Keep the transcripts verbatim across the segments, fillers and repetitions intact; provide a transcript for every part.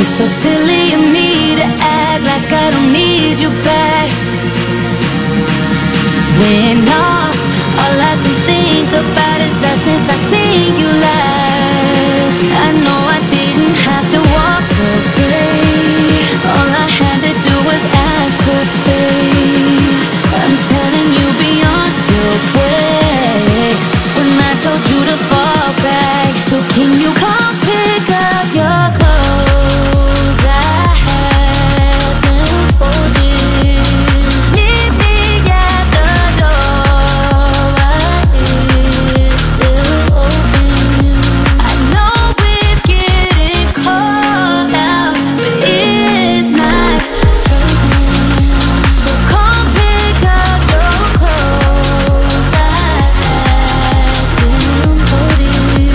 It's so silly of me to act like I don't need you back, when all, all I can think about is that since I seen you last. I know I didn't have to walk away, all I had to do was ask for space. I'm telling you be on your way when I told you to fall back. So can you come pick up your clothes? I have them folded. Meet me at the door, it's still open. I know it's getting cold out, but it's not frozen. So come pick up your clothes. I have them folded.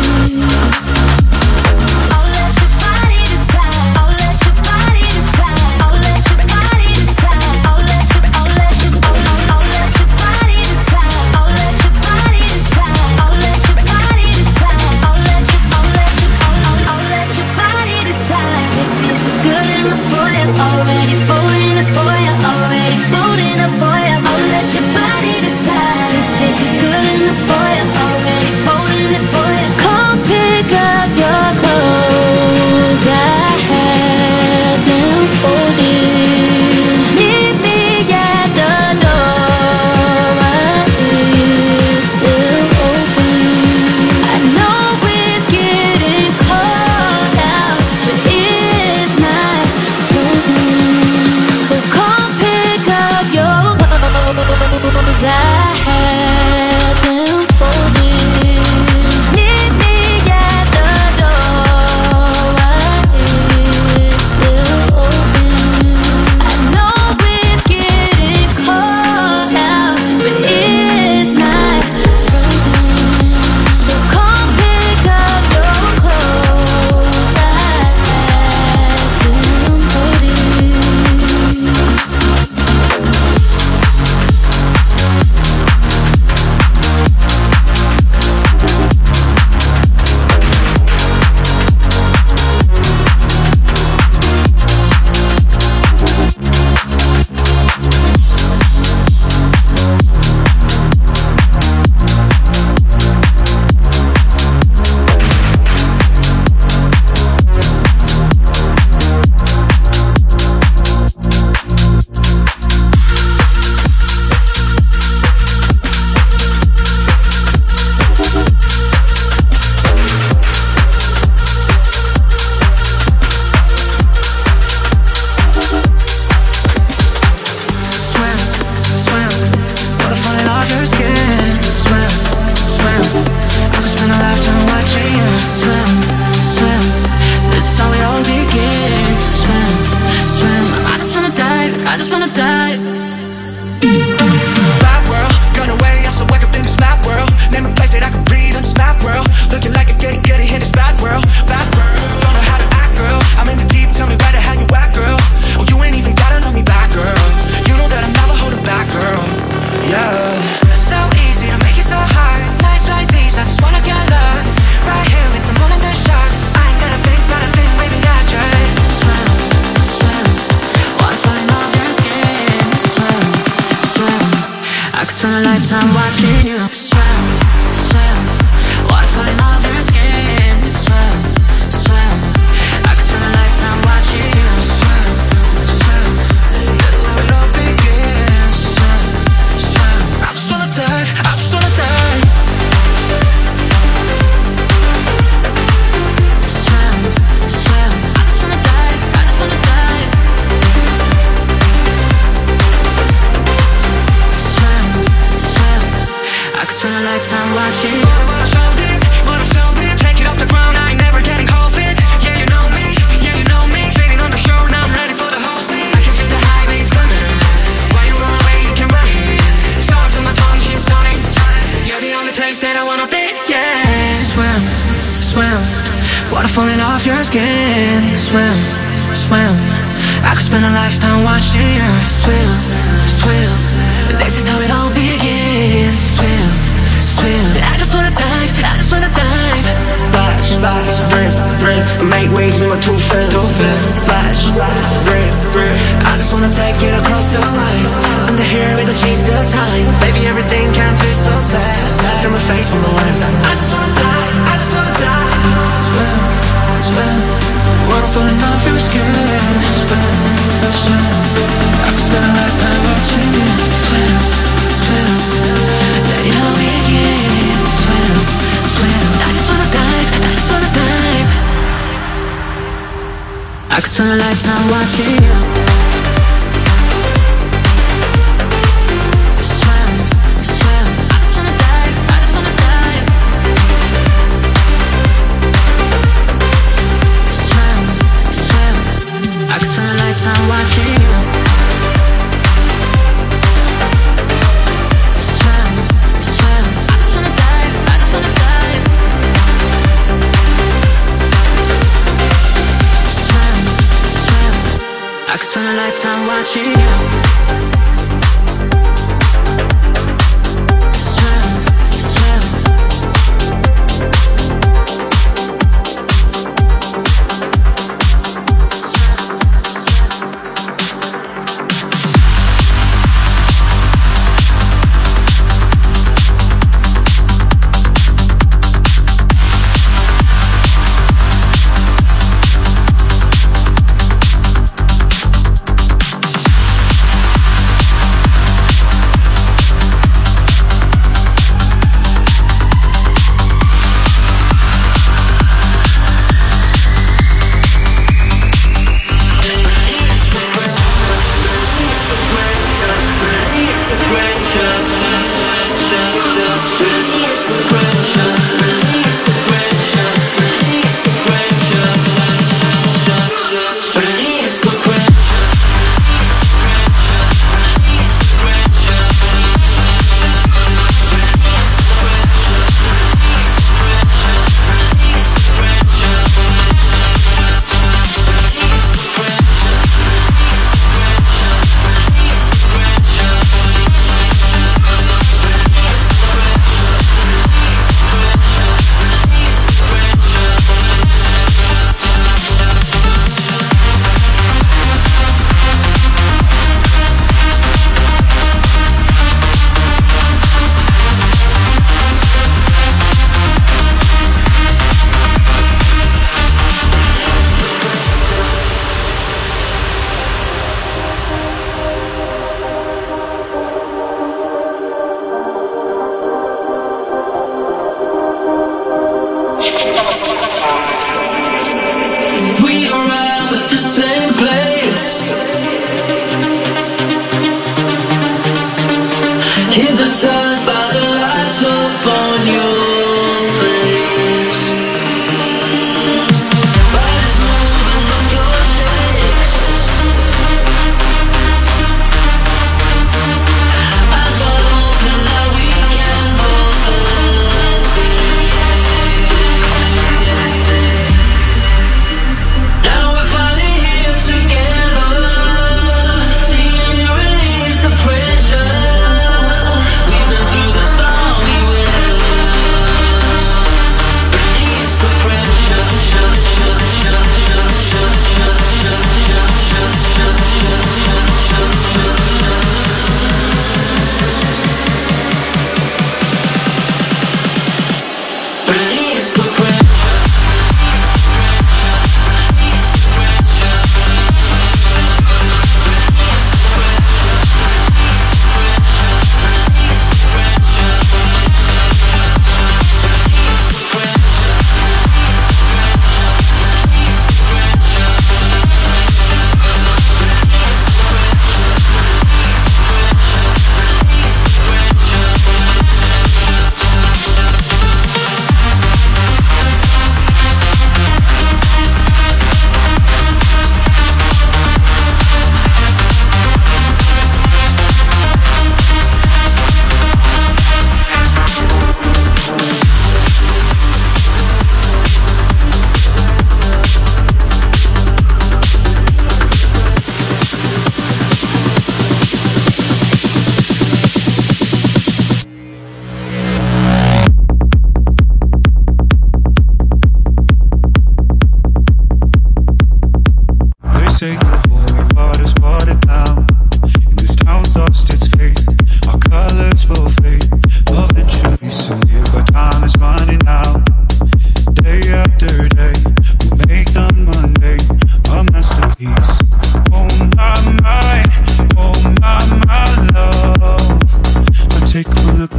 I'll let your body decide. I'll let your body decide. I'll let your body decide. I'll let your, I'll let your, I'll, I'll, I'll let your body decide. I'll let your body decide. I'll let your body decide. I'll let your, I'll let your, I'll, I'll, I'll let your body decide. If this is good enough for you, already folding it for you, already folding it for you. I'll let your body decide. If this is good enough for you, already folding it for you. Come pick up your clothes. I have them folded. Meet me at the door, it's still open. I know it's getting cold out, but it's not frozen. So come pick up your clothes. I have them folded. Meet me at the door, it's still open. I know it's getting cold out, but it's not frozen. So come pick up your clothes. I have them folded. Falling off your skin, swim, swim. I could spend a lifetime watching you swim, swim. This is how it all begins. Swim, swim. I just wanna dive, I just wanna dive. Splash, splash, drift, drift. Make waves with my two fins. everything can be so sad. Slapped in my face from the one side. I just wanna die, I just wanna die. Swim, swim, wanna fall in love your skin. Swim, swim, I could spend a lifetime watching you. Swim, swim, let it all begin. Swim, swim, I just wanna dive, I just wanna dive. I could spend a lifetime watching you. I'm watching you. We've been through the storm.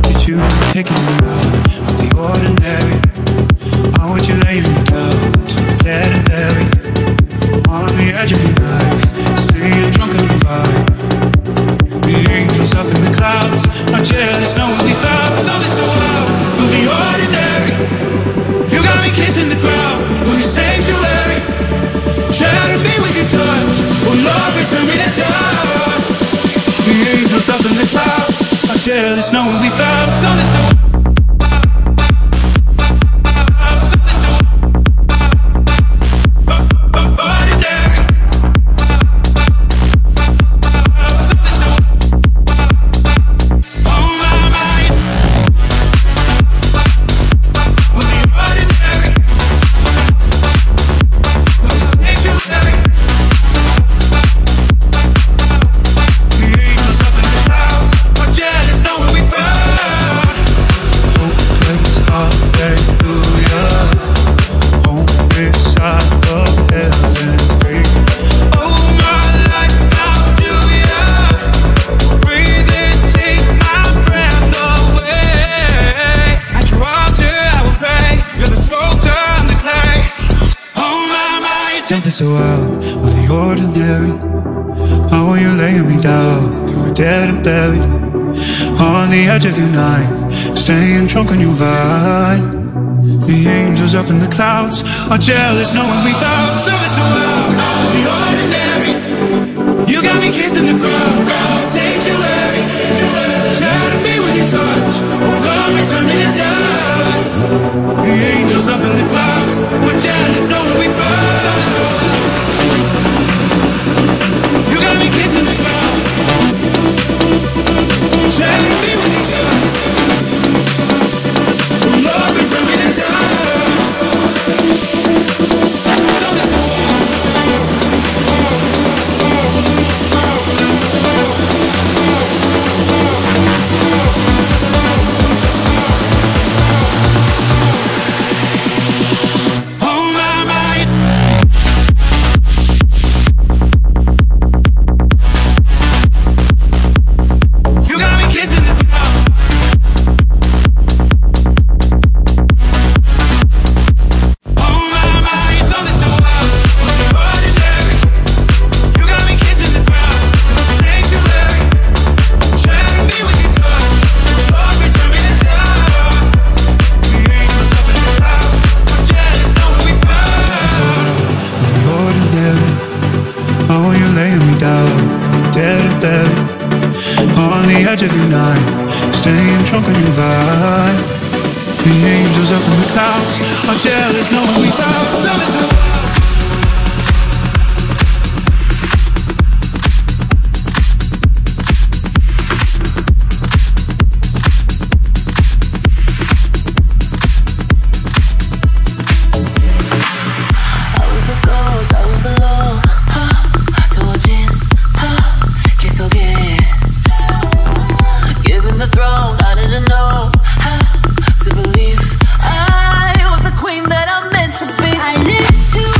that you were taking me out of the ordinary. How would you lay me down to the dead and buried on the edge of your knife, staying drunk on your vibe? The angels up in the clouds are jealous knowing we found something so out of the ordinary. You got me kissing the ground with your sanctuary. Shatter me with your touch, oh Lord, return me to dust. The angels up in the clouds are jealous knowing we found something so out. Something so out of the ordinary. How are you laying me down? You were dead and buried on the edge of your night, staying drunk on your vine. The angels up in the clouds are jealous knowing we found something so out of the ordinary. You got me kissing the ground, sanctuary. Shatter me with your touch, oh God, return me to dust. The angels up in the clouds are jealous knowing we found something so out. You got me kissing the ground, shatter me with your touch, oh Lord, return me to dust. Something so out. Edge of your night, staying drunk on your vibe. The angels up in the clouds are jealous knowing we found something so. To believe I was the queen that I'm meant to be. I live to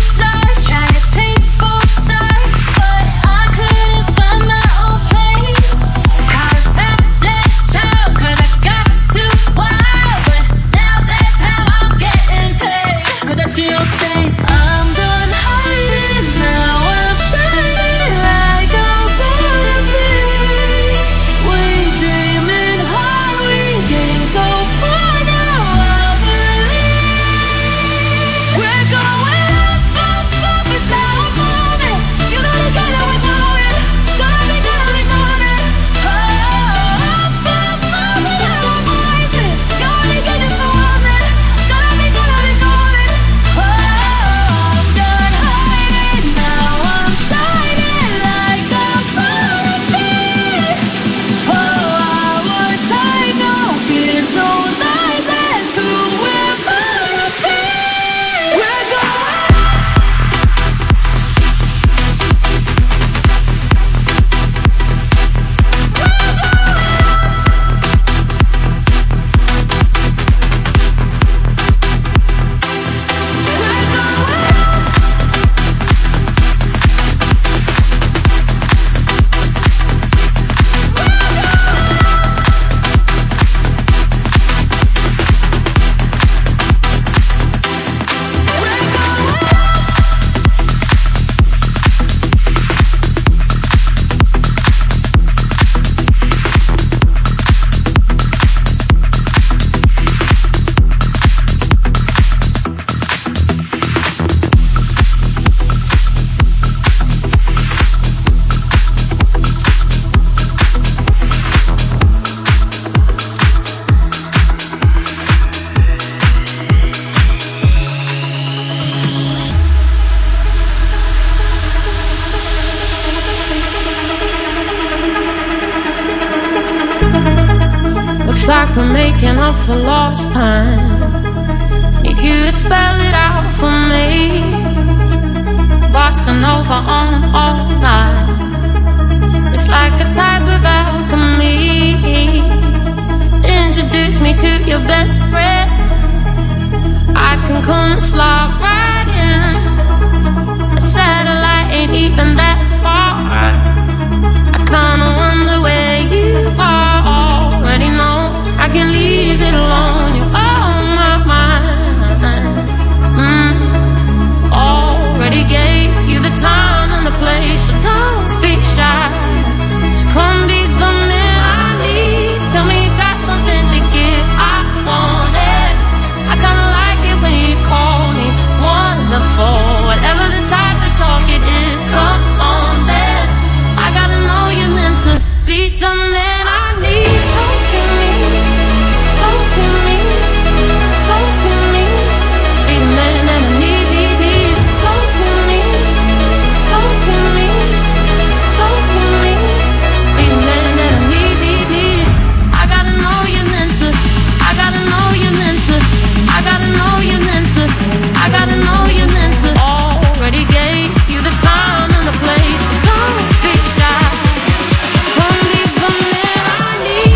we're making up for lost time. Need you to spell it out for me. Bossa Nova on all night. It's like a type of alchemy. Introduce me to your best friend. I can come and slide right in. A satellite ain't even that far. I kinda wonder where you are. Already know I can leave it alone. You're on my mind. mm. Already gave you the time and the place, so don't be shy. Just come be the man I need. Tell me you got something to give. I want it. I kinda like it when you call me wonderful. Whatever the type of talk it is, come on then. I gotta know you're meant to be the man I need. Talk to me, talk to me, talk to me. Be the man that I need. Talk to me, talk to me, talk to me. Be the man that I need. I gotta know you're meant to. I gotta know you're meant to. I gotta know you're meant to. I gotta know you're meant to. Already gave you the time and the place. So don't be shy. Come be the man I need.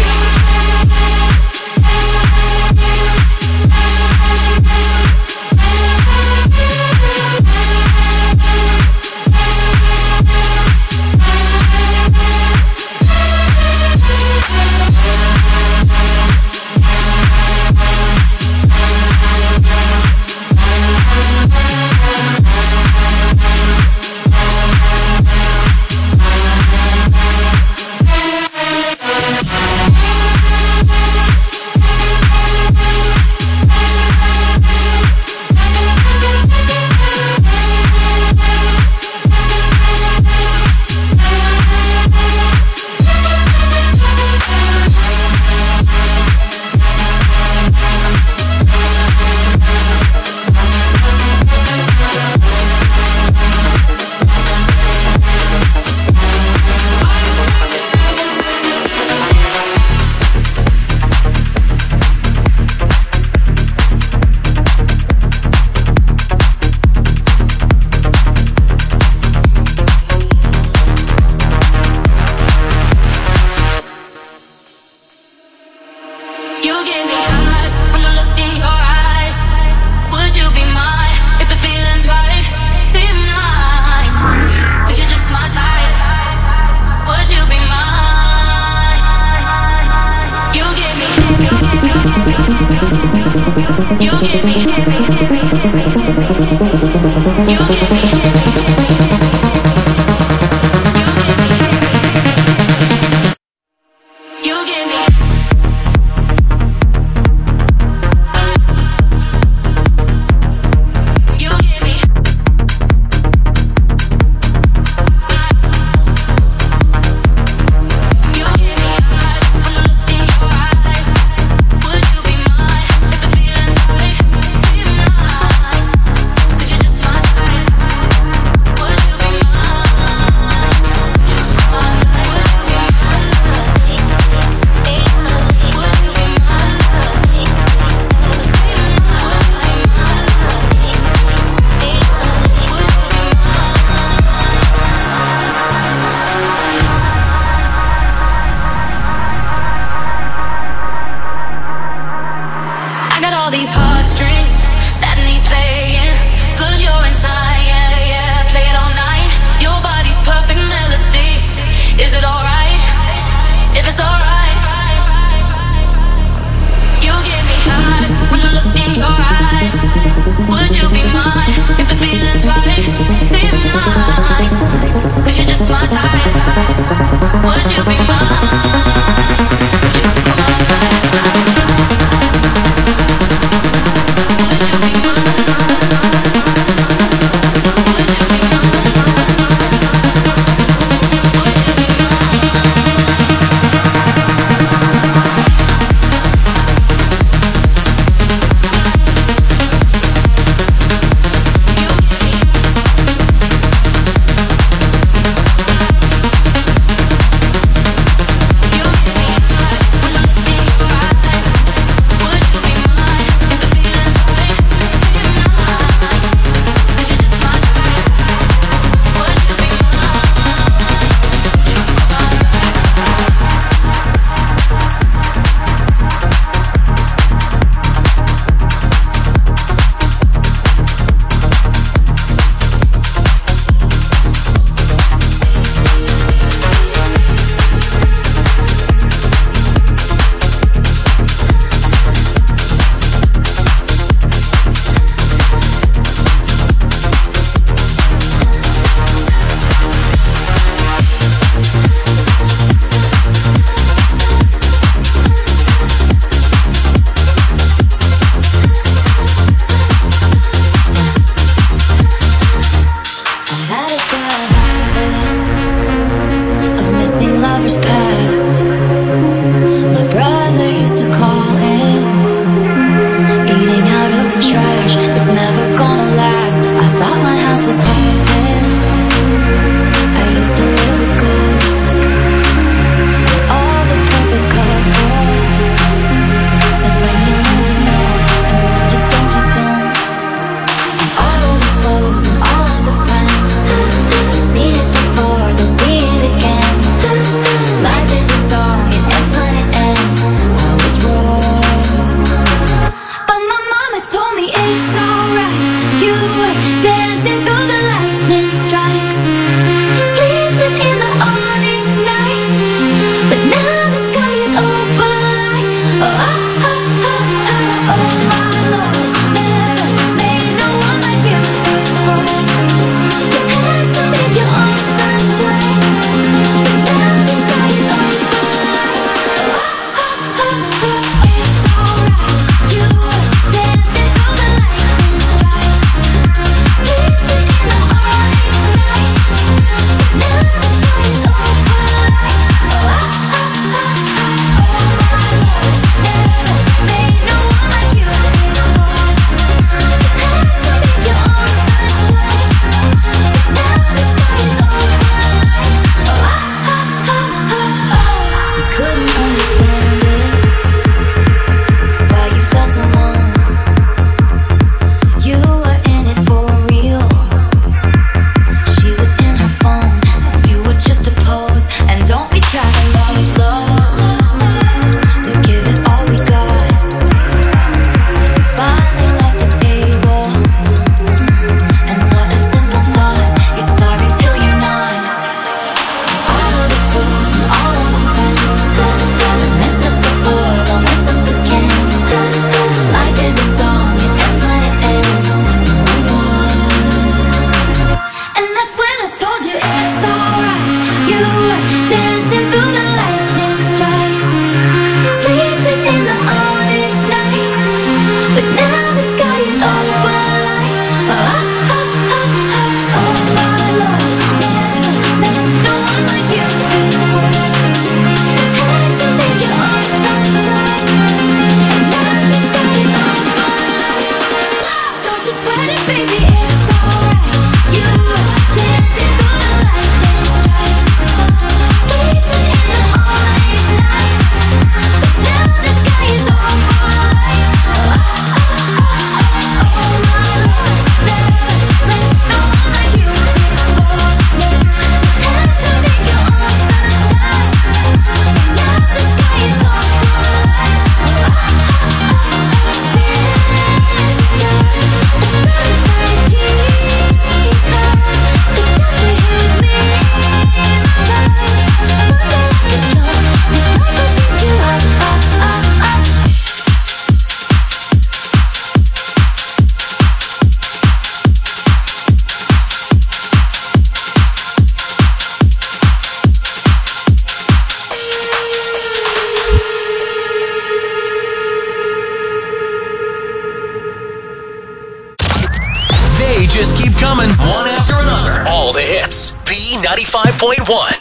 just keep coming, one after another. All the hits. B ninety-five point one.